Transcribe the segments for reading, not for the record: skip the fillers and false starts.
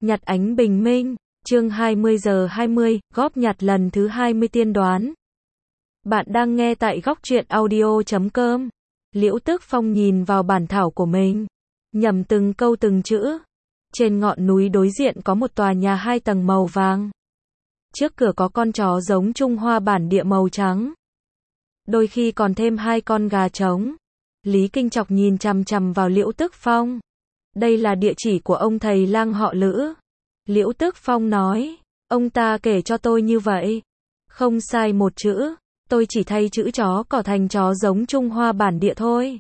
Nhặt ánh bình minh, chương 20:20, góp nhặt lần thứ 20 tiên đoán. Bạn đang nghe tại góc truyện audio.com. Liễu Tước Phong nhìn vào bản thảo của mình, nhẩm từng câu từng chữ. Trên ngọn núi đối diện có một tòa nhà 2 tầng màu vàng. Trước cửa có con chó giống Trung Hoa bản địa màu trắng. Đôi khi còn thêm 2 con gà trống. Lý Kinh Chọc nhìn chằm chằm vào Liễu Tước Phong. Đây là địa chỉ của ông thầy lang họ Lữ. Liễu Tước Phong nói, ông ta kể cho tôi như vậy. Không sai một chữ, tôi chỉ thay chữ chó cỏ thành chó giống Trung Hoa bản địa thôi.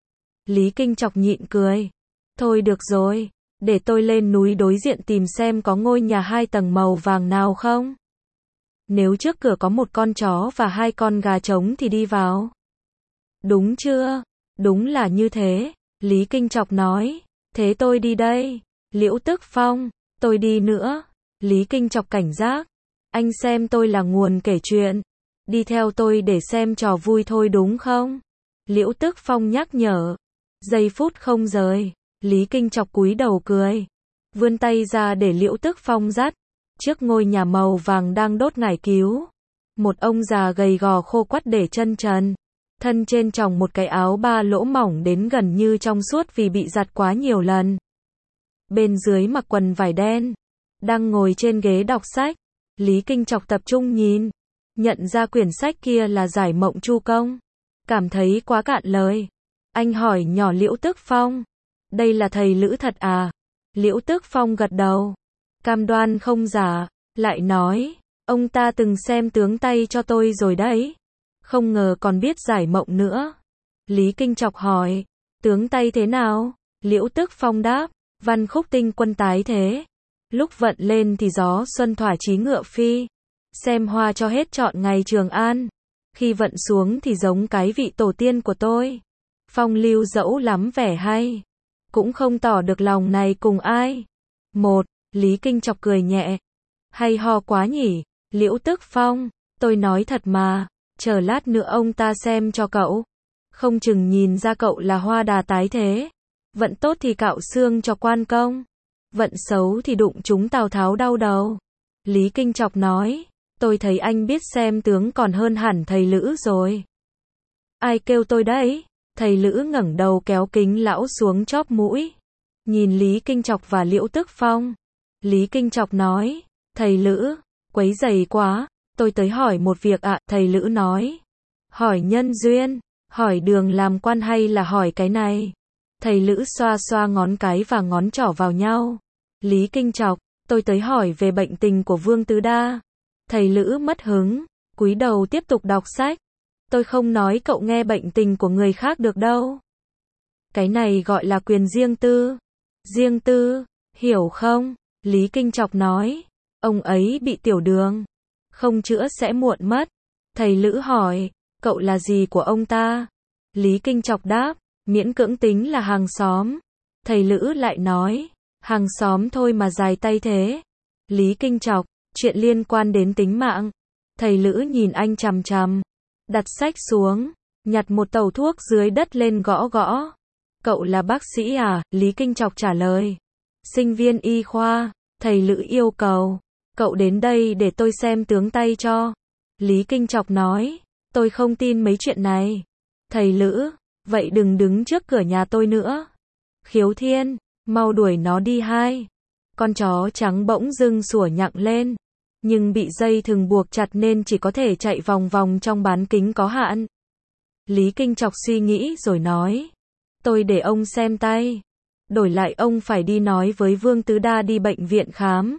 Lý Kinh Chọc nhịn cười. Thôi được rồi, để tôi lên núi đối diện tìm xem có ngôi nhà 2 tầng màu vàng nào không. Nếu trước cửa có một con chó và 2 con gà trống thì đi vào. Đúng chưa? Đúng là như thế, Lý Kinh Chọc nói. Thế tôi đi đây. Liễu Tước Phong, tôi đi nữa. Lý Kinh Chọc cảnh giác. Anh xem tôi là nguồn kể chuyện. Đi theo tôi để xem trò vui thôi đúng không? Liễu Tước Phong nhắc nhở. Giây phút không rời. Lý Kinh Chọc cúi đầu cười. Vươn tay ra để Liễu Tước Phong dắt. Trước ngôi nhà màu vàng đang đốt ngải cứu. Một ông già gầy gò khô quắt để chân trần. Thân trên tròng một cái áo 3 lỗ mỏng đến gần như trong suốt vì bị giặt quá nhiều lần. Bên dưới mặc quần vải đen. Đang ngồi trên ghế đọc sách. Lý Kinh Chọc tập trung nhìn. Nhận ra quyển sách kia là Giải Mộng Chu Công. Cảm thấy quá cạn lời. Anh hỏi nhỏ Liễu Tước Phong. Đây là thầy Lữ thật à? Liễu Tước Phong gật đầu. Cam đoan không giả. Lại nói. Ông ta từng xem tướng tay cho tôi rồi đấy. Không ngờ còn biết giải mộng nữa. Lý Kinh Chọc hỏi. Tướng tay thế nào? Liễu Tước Phong đáp. Văn khúc tinh quân tái thế. Lúc vận lên thì gió xuân thỏa chí ngựa phi. Xem hoa cho hết trọn ngày Trường An. Khi vận xuống thì giống cái vị tổ tiên của tôi. Phong lưu dẫu lắm vẻ hay. Cũng không tỏ được lòng này cùng ai. Một. Lý Kinh Chọc cười nhẹ. Hay ho quá nhỉ? Liễu Tước Phong. Tôi nói thật mà. Chờ lát nữa ông ta xem cho cậu. Không chừng nhìn ra cậu là hoa đà tái thế. Vận tốt thì cạo xương cho quan công. Vận xấu thì đụng chúng Tào Tháo đau đầu. Lý Kinh Chọc nói. Tôi thấy anh biết xem tướng còn hơn hẳn thầy Lữ rồi. Ai kêu tôi đấy? Thầy Lữ ngẩng đầu kéo kính lão xuống chóp mũi. Nhìn Lý Kinh Chọc và Liễu Tước Phong. Lý Kinh Chọc nói. Thầy Lữ, quấy rầy quá. Tôi tới hỏi một việc ạ, thầy Lữ nói. Hỏi nhân duyên, hỏi đường làm quan hay là hỏi cái này? Thầy Lữ xoa xoa ngón cái và ngón trỏ vào nhau. Lý Kinh Chọc, tôi tới hỏi về bệnh tình của Vương Tứ Đa. Thầy Lữ mất hứng, cúi đầu tiếp tục đọc sách. Tôi không nói cậu nghe bệnh tình của người khác được đâu. Cái này gọi là quyền riêng tư. Riêng tư, hiểu không? Lý Kinh Chọc nói. Ông ấy bị tiểu đường. Không chữa sẽ muộn mất. Thầy Lữ hỏi, cậu là gì của ông ta? Lý Kinh Chọc đáp, miễn cưỡng tính là hàng xóm. Thầy Lữ lại nói, hàng xóm thôi mà dài tay thế. Lý Kinh Chọc, chuyện liên quan đến tính mạng. Thầy Lữ nhìn anh chằm chằm, đặt sách xuống, nhặt một tàu thuốc dưới đất lên gõ gõ. Cậu là bác sĩ à? Lý Kinh Chọc trả lời. Sinh viên y khoa. Thầy Lữ yêu cầu. Cậu đến đây để tôi xem tướng tay cho. Lý Kinh Chọc nói. Tôi không tin mấy chuyện này. Thầy Lữ. Vậy đừng đứng trước cửa nhà tôi nữa. Khiếu Thiên. Mau đuổi nó đi hai. Con chó trắng bỗng dưng sủa nhặng lên. Nhưng bị dây thừng buộc chặt nên chỉ có thể chạy vòng vòng trong bán kính có hạn. Lý Kinh Chọc suy nghĩ rồi nói. Tôi để ông xem tay. Đổi lại ông phải đi nói với Vương Tứ Đa đi bệnh viện khám.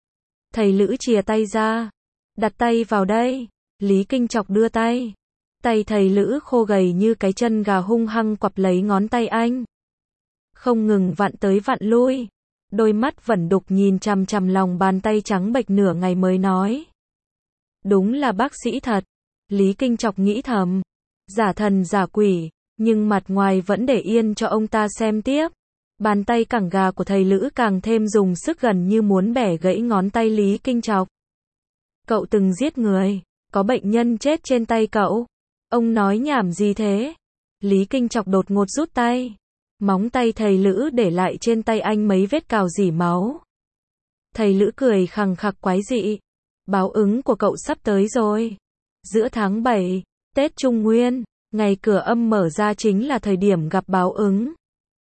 Thầy Lữ chìa tay ra. Đặt tay vào đây. Lý Kinh Chọc đưa tay. Tay thầy Lữ khô gầy như cái chân gà hung hăng quặp lấy ngón tay anh. Không ngừng vặn tới vặn lui. Đôi mắt vẫn đục nhìn chằm chằm lòng bàn tay trắng bệch nửa ngày mới nói. Đúng là bác sĩ thật. Lý Kinh Chọc nghĩ thầm. Giả thần giả quỷ. Nhưng mặt ngoài vẫn để yên cho ông ta xem tiếp. Bàn tay cẳng gà của thầy Lữ càng thêm dùng sức gần như muốn bẻ gãy ngón tay Lý Kinh Chọc. Cậu từng giết người. Có bệnh nhân chết trên tay cậu. Ông nói nhảm gì thế? Lý Kinh Chọc đột ngột rút tay. Móng tay thầy Lữ để lại trên tay anh mấy vết cào rỉ máu. Thầy Lữ cười khằng khặc quái dị. Báo ứng của cậu sắp tới rồi. Giữa tháng 7, Tết Trung Nguyên, ngày cửa âm mở ra chính là thời điểm gặp báo ứng.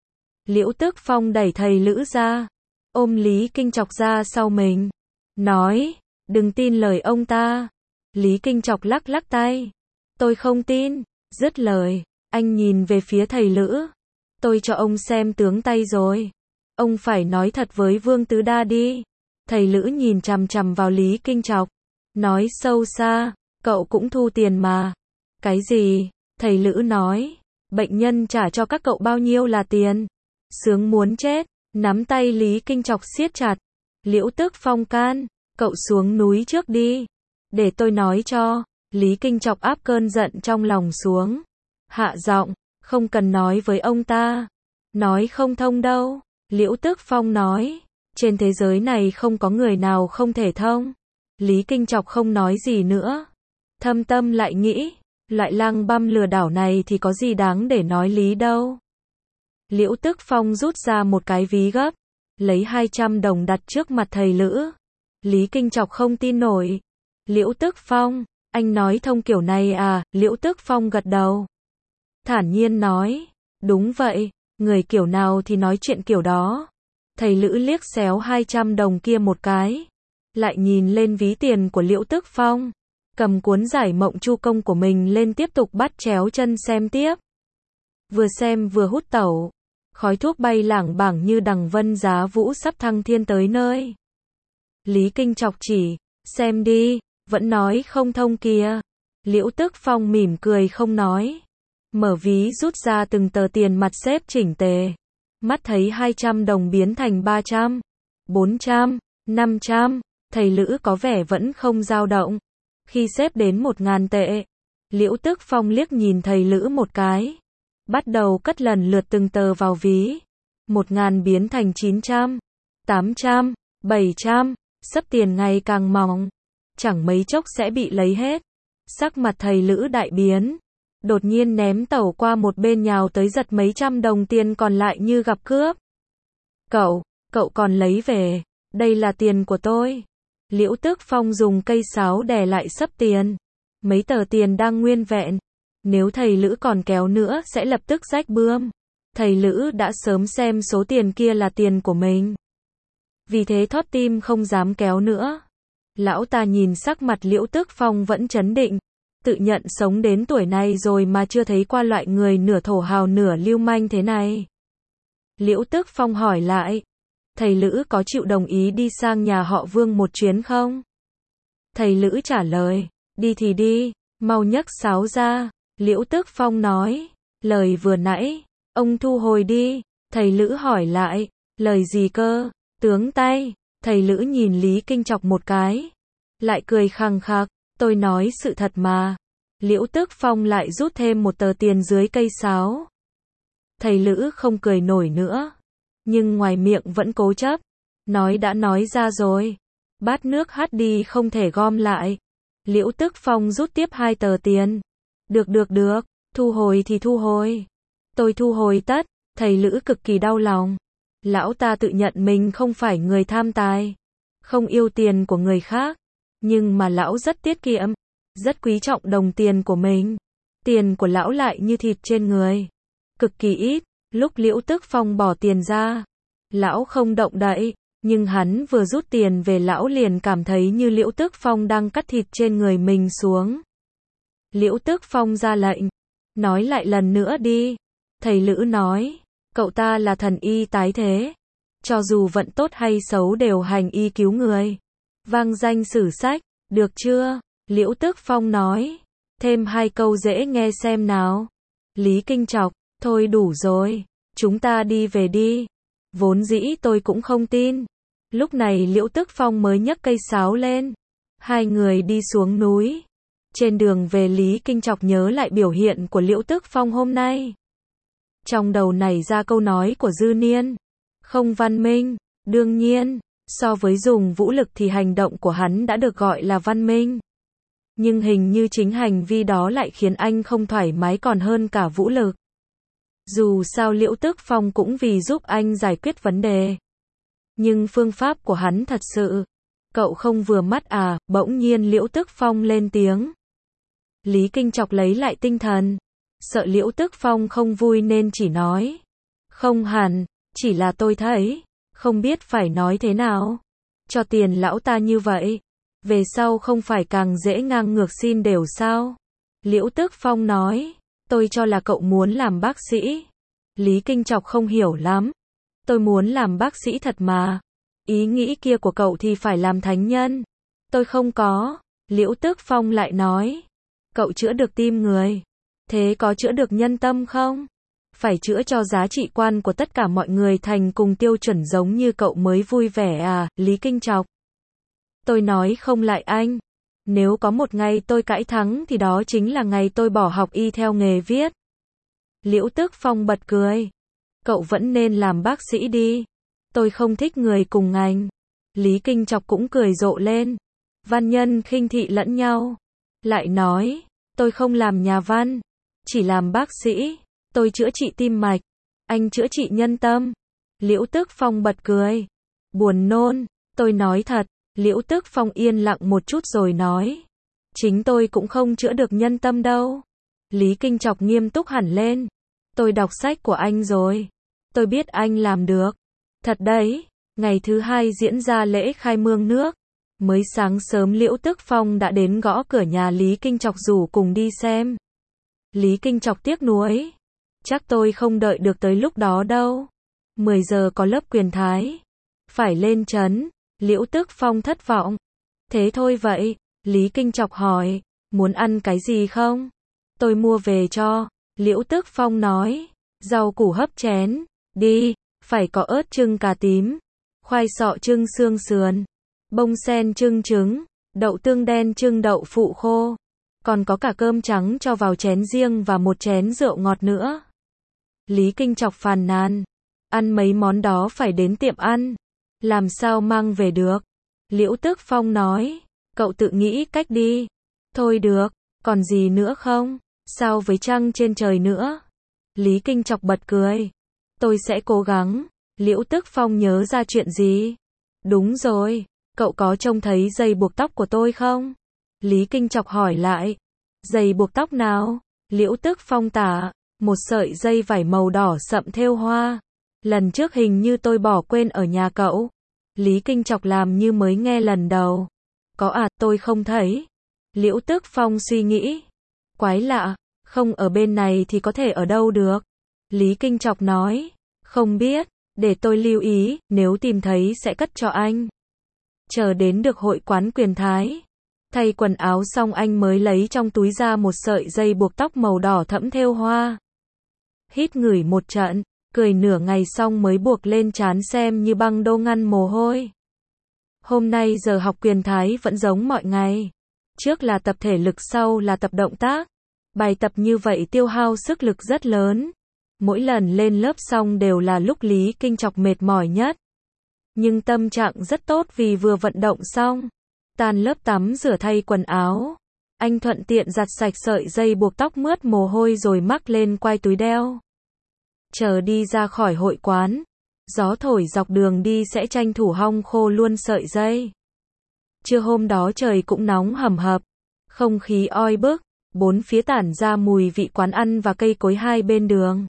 Liễu Tước Phong đẩy thầy Lữ ra, ôm Lý Kinh Trọc ra sau mình, nói, đừng tin lời ông ta. Lý Kinh Trọc lắc lắc tay, tôi không tin. Dứt lời, anh nhìn về phía thầy Lữ, tôi cho ông xem tướng tay rồi. Ông phải nói thật với Vương Tứ Đa đi. Thầy Lữ nhìn chằm chằm vào Lý Kinh Trọc, nói sâu xa, cậu cũng thu tiền mà. Cái gì? Thầy Lữ nói, bệnh nhân trả cho các cậu bao nhiêu là tiền? Sướng muốn chết, nắm tay Lý Kinh Trọc siết chặt. Liễu Tước Phong can, cậu xuống núi trước đi, để tôi nói cho. Lý Kinh Trọc áp cơn giận trong lòng xuống, hạ giọng, không cần nói với ông ta, nói không thông đâu. Liễu Tước Phong nói, trên thế giới này không có người nào không thể thông. Lý Kinh Trọc không nói gì nữa, thâm tâm lại nghĩ, loại lăng băm lừa đảo này thì có gì đáng để nói lý đâu. Liễu Tước Phong rút ra một cái ví gấp, lấy 200 đồng đặt trước mặt thầy Lữ. Lý Kinh Trọc không tin nổi. Liễu Tước Phong, anh nói thông kiểu này à? Liễu Tước Phong gật đầu, thản nhiên nói, đúng vậy, người kiểu nào thì nói chuyện kiểu đó. Thầy Lữ liếc xéo 200 đồng kia một cái, lại nhìn lên ví tiền của Liễu Tước Phong, cầm cuốn giải mộng chu công của mình lên tiếp tục bắt chéo chân xem tiếp. Vừa xem vừa hút tẩu, khói thuốc bay lảng bảng như đằng vân giá vũ sắp thăng thiên tới nơi. Lý Kinh Trọc chỉ, xem đi, vẫn nói không thông kìa. Liễu Tước Phong mỉm cười không nói, mở ví rút ra từng tờ tiền mặt xếp chỉnh tề. Mắt thấy 200 đồng biến thành 300, 400, 500, thầy Lữ có vẻ vẫn không dao động. Khi xếp đến 1.000 tệ, Liễu Tước Phong liếc nhìn thầy Lữ một cái, bắt đầu cất lần lượt từng tờ vào ví. 1.000 biến thành 900, 800, 700, xấp tiền ngày càng mỏng, chẳng mấy chốc sẽ bị lấy hết. Sắc mặt thầy Lữ đại biến, đột nhiên ném tẩu qua một bên nhào tới giật mấy trăm đồng tiền còn lại như gặp cướp. Cậu còn lấy về, đây là tiền của tôi. Liễu Tước Phong dùng cây sáo đè lại xấp tiền, mấy tờ tiền đang nguyên vẹn. Nếu thầy Lữ còn kéo nữa sẽ lập tức rách bươm. Thầy Lữ đã sớm xem số tiền kia là tiền của mình, vì thế thót tim không dám kéo nữa. Lão ta nhìn sắc mặt Liễu Tước Phong vẫn trấn định, tự nhận sống đến tuổi này rồi mà chưa thấy qua loại người nửa thổ hào nửa lưu manh thế này. Liễu Tước Phong hỏi lại, thầy Lữ có chịu đồng ý đi sang nhà họ Vương một chuyến không? Thầy Lữ trả lời, đi thì đi, mau nhấc sáo ra. Liễu Tước Phong nói, lời vừa nãy, ông thu hồi đi. Thầy Lữ hỏi lại, lời gì cơ? Tướng tay. Thầy Lữ nhìn Lý Kinh Trọc một cái, lại cười khằng khặc, tôi nói sự thật mà. Liễu Tước Phong lại rút thêm một tờ tiền dưới cây sáo. Thầy Lữ không cười nổi nữa, nhưng ngoài miệng vẫn cố chấp, nói đã nói ra rồi, bát nước hắt đi không thể gom lại. Liễu Tước Phong rút tiếp 2 tờ tiền. Được, thu hồi thì thu hồi. Tôi thu hồi tất. Thầy Lữ cực kỳ đau lòng. Lão ta tự nhận mình không phải người tham tài, không yêu tiền của người khác, nhưng mà lão rất tiết kiệm, rất quý trọng đồng tiền của mình. Tiền của lão lại như thịt trên người, cực kỳ ít. Lúc Liễu Tước Phong bỏ tiền ra, lão không động đậy, nhưng hắn vừa rút tiền về lão liền cảm thấy như Liễu Tước Phong đang cắt thịt trên người mình xuống. Liễu Tước Phong ra lệnh, nói lại lần nữa đi. Thầy Lữ nói, cậu ta là thần y tái thế, cho dù vận tốt hay xấu đều hành y cứu người, vang danh sử sách, được chưa? Liễu Tước Phong nói, thêm 2 câu dễ nghe xem nào. Lý Kinh Trọc, thôi đủ rồi, chúng ta đi về đi. Vốn dĩ tôi cũng không tin. Lúc này Liễu Tước Phong mới nhấc cây sáo lên. Hai người đi xuống núi. Trên đường về Lý Kinh Trọc nhớ lại biểu hiện của Liễu Tước Phong hôm nay. Trong đầu nảy ra câu nói của Dư Niên, không văn minh. Đương nhiên, so với dùng vũ lực thì hành động của hắn đã được gọi là văn minh. Nhưng hình như chính hành vi đó lại khiến anh không thoải mái còn hơn cả vũ lực. Dù sao Liễu Tước Phong cũng vì giúp anh giải quyết vấn đề. Nhưng phương pháp của hắn thật sự, cậu không vừa mắt à, bỗng nhiên Liễu Tức Phong lên tiếng. Lý Kinh Trọc lấy lại tinh thần, sợ Liễu Tức Phong không vui nên chỉ nói. Không hẳn, chỉ là tôi thấy, không biết phải nói thế nào. Cho tiền lão ta như vậy, về sau không phải càng dễ ngang ngược xin đều sao? Liễu Tức Phong nói, tôi cho là cậu muốn làm bác sĩ. Lý Kinh Trọc không hiểu lắm. Tôi muốn làm bác sĩ thật mà. Ý nghĩ kia của cậu thì phải làm thánh nhân. Tôi không có. Liễu Tức Phong lại nói, cậu chữa được tim người. Thế có chữa được nhân tâm không? Phải chữa cho giá trị quan của tất cả mọi người thành cùng tiêu chuẩn giống như cậu mới vui vẻ à, Lý Kinh Trọc. Tôi nói không lại anh. Nếu có một ngày tôi cãi thắng thì đó chính là ngày tôi bỏ học y theo nghề viết. Liễu Tức Phong bật cười. Cậu vẫn nên làm bác sĩ đi. Tôi không thích người cùng ngành. Lý Kinh Trọc cũng cười rộ lên. Văn nhân khinh thị lẫn nhau. Lại nói, tôi không làm nhà văn, chỉ làm bác sĩ. Tôi chữa trị tim mạch, anh chữa trị nhân tâm. Liễu Tức Phong bật cười. Buồn nôn, tôi nói thật. Liễu Tức Phong yên lặng một chút rồi nói. Chính tôi cũng không chữa được nhân tâm đâu. Lý Kinh Trọc nghiêm túc hẳn lên. Tôi đọc sách của anh rồi. Tôi biết anh làm được. Thật đấy, ngày thứ hai diễn ra lễ khai mương nước. Mới sáng sớm Liễu Tức Phong đã đến gõ cửa nhà Lý Kinh Trọc rủ cùng đi xem. Lý Kinh Trọc tiếc nuối. Chắc tôi không đợi được tới lúc đó đâu. 10 giờ có lớp quyền thái. Phải lên trấn. Liễu Tức Phong thất vọng. Thế thôi vậy. Lý Kinh Trọc hỏi. Muốn ăn cái gì không? Tôi mua về cho. Liễu Tức Phong nói. Rau củ hấp chén. Đi. Phải có ớt chưng cà tím. Khoai sọ chưng xương sườn. Bông sen chưng trứng. Đậu tương đen chưng đậu phụ khô. Còn có cả cơm trắng cho vào chén riêng và một chén rượu ngọt nữa. Lý Kinh Trọc phàn nàn. Ăn mấy món đó phải đến tiệm ăn. Làm sao mang về được? Liễu Tức Phong nói. Cậu tự nghĩ cách đi. Thôi được, còn gì nữa không? Sao với trăng trên trời nữa? Lý Kinh Trọc bật cười. Tôi sẽ cố gắng. Liễu Tức Phong nhớ ra chuyện gì? Đúng rồi, cậu có trông thấy dây buộc tóc của tôi không? Lý Kinh Trọc hỏi lại. Dây buộc tóc nào? Liễu Tức Phong tả. Một sợi dây vải màu đỏ sậm thêu hoa. Lần trước hình như tôi bỏ quên ở nhà cậu. Lý Kinh Trọc làm như mới nghe lần đầu. Có à, tôi không thấy. Liễu Tức Phong suy nghĩ. Quái lạ, không ở bên này thì có thể ở đâu được? Lý Kinh Trọc nói. Không biết, để tôi lưu ý, nếu tìm thấy sẽ cất cho anh. Chờ đến được hội quán quyền thái. Thay quần áo xong anh mới lấy trong túi ra một sợi dây buộc tóc màu đỏ thẫm thêu hoa. Hít ngửi một trận, cười nửa ngày xong mới buộc lên trán xem như băng đô ngăn mồ hôi. Hôm nay giờ học quyền thái vẫn giống mọi ngày. Trước là tập thể lực, sau là tập động tác. Bài tập như vậy tiêu hao sức lực rất lớn. Mỗi lần lên lớp xong đều là lúc Lý Kinh Trọc mệt mỏi nhất. Nhưng tâm trạng rất tốt vì vừa vận động xong. Tan lớp tắm rửa thay quần áo. Anh thuận tiện giặt sạch sợi dây buộc tóc mướt mồ hôi rồi mắc lên quai túi đeo. Chờ đi ra khỏi hội quán. Gió thổi dọc đường đi sẽ tranh thủ hong khô luôn sợi dây. Trưa hôm đó trời cũng nóng hầm hập. Không khí oi bức. Bốn phía tản ra mùi vị quán ăn và cây cối hai bên đường.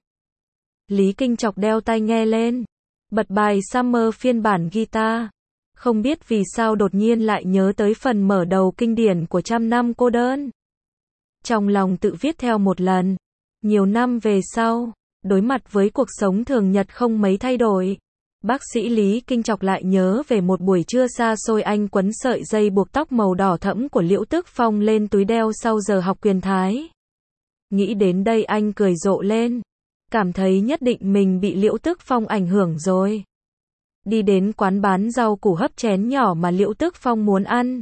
Lý Kinh Trọc đeo tai nghe lên. Bật bài Summer phiên bản guitar. Không biết vì sao đột nhiên lại nhớ tới phần mở đầu kinh điển của Trăm năm cô đơn. Trong lòng tự viết theo một lần. Nhiều năm về sau, đối mặt với cuộc sống thường nhật không mấy thay đổi. Bác sĩ Lý Kinh Trọc lại nhớ về một buổi trưa xa xôi anh quấn sợi dây buộc tóc màu đỏ thẫm của Liễu Tức Phong lên túi đeo sau giờ học quyền thái. Nghĩ đến đây anh cười rộ lên. Cảm thấy nhất định mình bị Liễu Tức Phong ảnh hưởng rồi. Đi đến quán bán rau củ hấp chén nhỏ mà Liễu Tức Phong muốn ăn.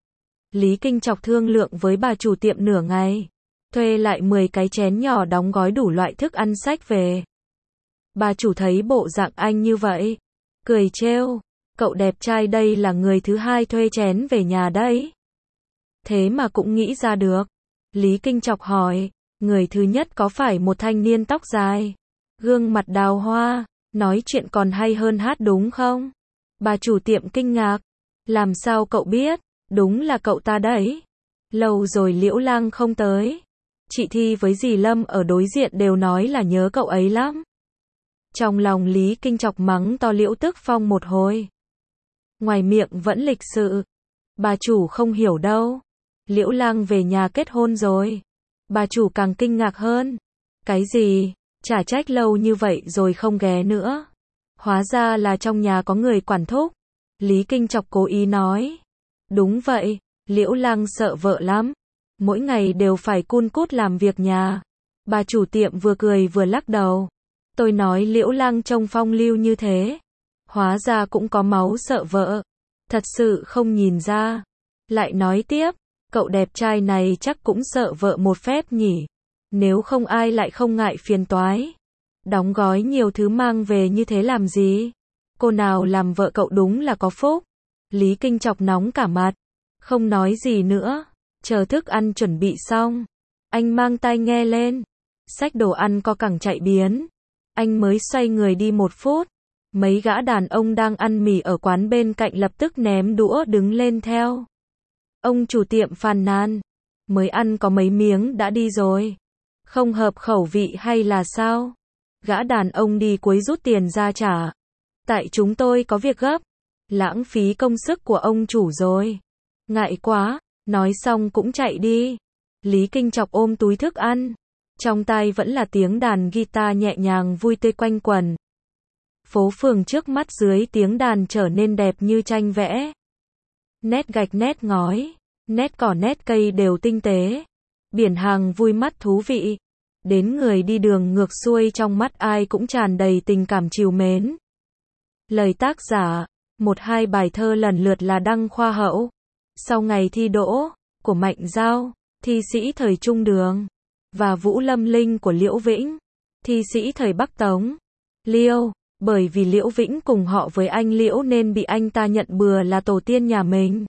Lý Kinh Trọc thương lượng với bà chủ tiệm nửa ngày. Thuê lại 10 cái chén nhỏ đóng gói đủ loại thức ăn xách về. Bà chủ thấy bộ dạng anh như vậy. Cười trêu. Cậu đẹp trai đây là người thứ hai thuê chén về nhà đấy. Thế mà cũng nghĩ ra được. Lý Kinh Trọc hỏi. Người thứ nhất có phải một thanh niên tóc dài, gương mặt đào hoa, nói chuyện còn hay hơn hát đúng không? Bà chủ tiệm kinh ngạc. Làm sao cậu biết? Đúng là cậu ta đấy. Lâu rồi Liễu Lang không tới. Chị Thi với dì Lâm ở đối diện đều nói là nhớ cậu ấy lắm. Trong lòng Lý Kinh chọc mắng to Liễu Tức Phong một hồi. Ngoài miệng vẫn lịch sự. Bà chủ không hiểu đâu. Liễu Lang về nhà kết hôn rồi. Bà chủ càng kinh ngạc hơn. Cái gì? Chả trách lâu như vậy rồi không ghé nữa. Hóa ra là trong nhà có người quản thúc. Lý Kinh chọc cố ý nói. Đúng vậy, Liễu Lang sợ vợ lắm. Mỗi ngày đều phải cun cút làm việc nhà. Bà chủ tiệm vừa cười vừa lắc đầu. Tôi nói Liễu Lang trông phong lưu như thế. Hóa ra cũng có máu sợ vợ. Thật sự không nhìn ra. Lại nói tiếp, cậu đẹp trai này chắc cũng sợ vợ một phép nhỉ. Nếu không ai lại không ngại phiền toái. Đóng gói nhiều thứ mang về như thế làm gì? Cô nào làm vợ cậu đúng là có phúc. Lý Kinh chọc nóng cả mặt. Không nói gì nữa. Chờ thức ăn chuẩn bị xong. Anh mang tai nghe lên. Xách đồ ăn co cẳng chạy biến. Anh mới xoay người đi 1 phút. Mấy gã đàn ông đang ăn mì ở quán bên cạnh lập tức ném đũa đứng lên theo. Ông chủ tiệm phàn nàn. Mới ăn có mấy miếng đã đi rồi. Không hợp khẩu vị hay là sao? Gã đàn ông đi cuối rút tiền ra trả. Tại chúng tôi có việc gấp. Lãng phí công sức của ông chủ rồi. Ngại quá. Nói xong cũng chạy đi. Lý Kinh chọc ôm túi thức ăn. Trong tai vẫn là tiếng đàn guitar nhẹ nhàng vui tươi quanh quẩn. Phố phường trước mắt dưới tiếng đàn trở nên đẹp như tranh vẽ. Nét gạch nét ngói, nét cỏ nét cây đều tinh tế. Biển hàng vui mắt thú vị. Đến người đi đường ngược xuôi trong mắt ai cũng tràn đầy tình cảm trìu mến. Lời tác giả, 1-2 bài thơ lần lượt là Đăng Khoa Hậu. Sau ngày thi đỗ, của Mạnh Giao, thi sĩ thời Trung Đường. Và Vũ Lâm Linh của Liễu Vĩnh, thi sĩ thời Bắc Tống. Liêu, bởi vì Liễu Vĩnh cùng họ với anh Liễu nên bị anh ta nhận bừa là tổ tiên nhà mình.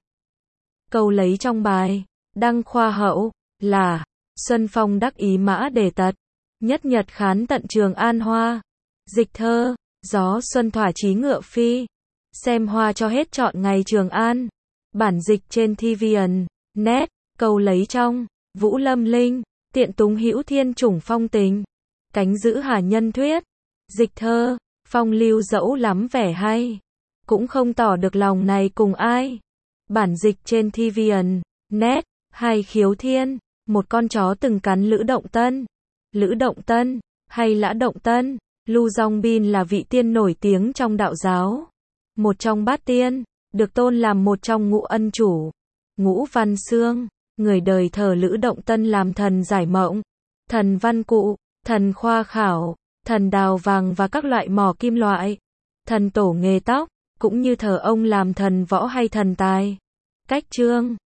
Câu lấy trong bài, Đăng Khoa Hậu, là Xuân Phong đắc ý mã đề tật, nhất nhật khán tận Trường An hoa. Dịch thơ, gió xuân thỏa chí ngựa phi, xem hoa cho hết trọn ngày Trường An. Bản dịch trên TVN, net, câu lấy trong, Vũ Lâm Linh, tiện túng hữu thiên chủng phong tình, cánh giữ hà nhân thuyết. Dịch thơ, phong lưu dẫu lắm vẻ hay, cũng không tỏ được lòng này cùng ai. Bản dịch trên TVN, net, Hai Khiếu Thiên, một con chó từng cắn Lữ Động Tân. Lữ Động Tân, hay Lã Động Tân, Lu Dong Bin là vị tiên nổi tiếng trong đạo giáo. Một trong bát tiên, được tôn làm một trong ngũ ân chủ. Ngũ Văn Xương, người đời thờ Lữ Động Tân làm thần giải mộng, thần văn cụ, thần khoa khảo, thần đào vàng và các loại mỏ kim loại, thần tổ nghề tóc, cũng như thờ ông làm thần võ hay thần tài. Cách chương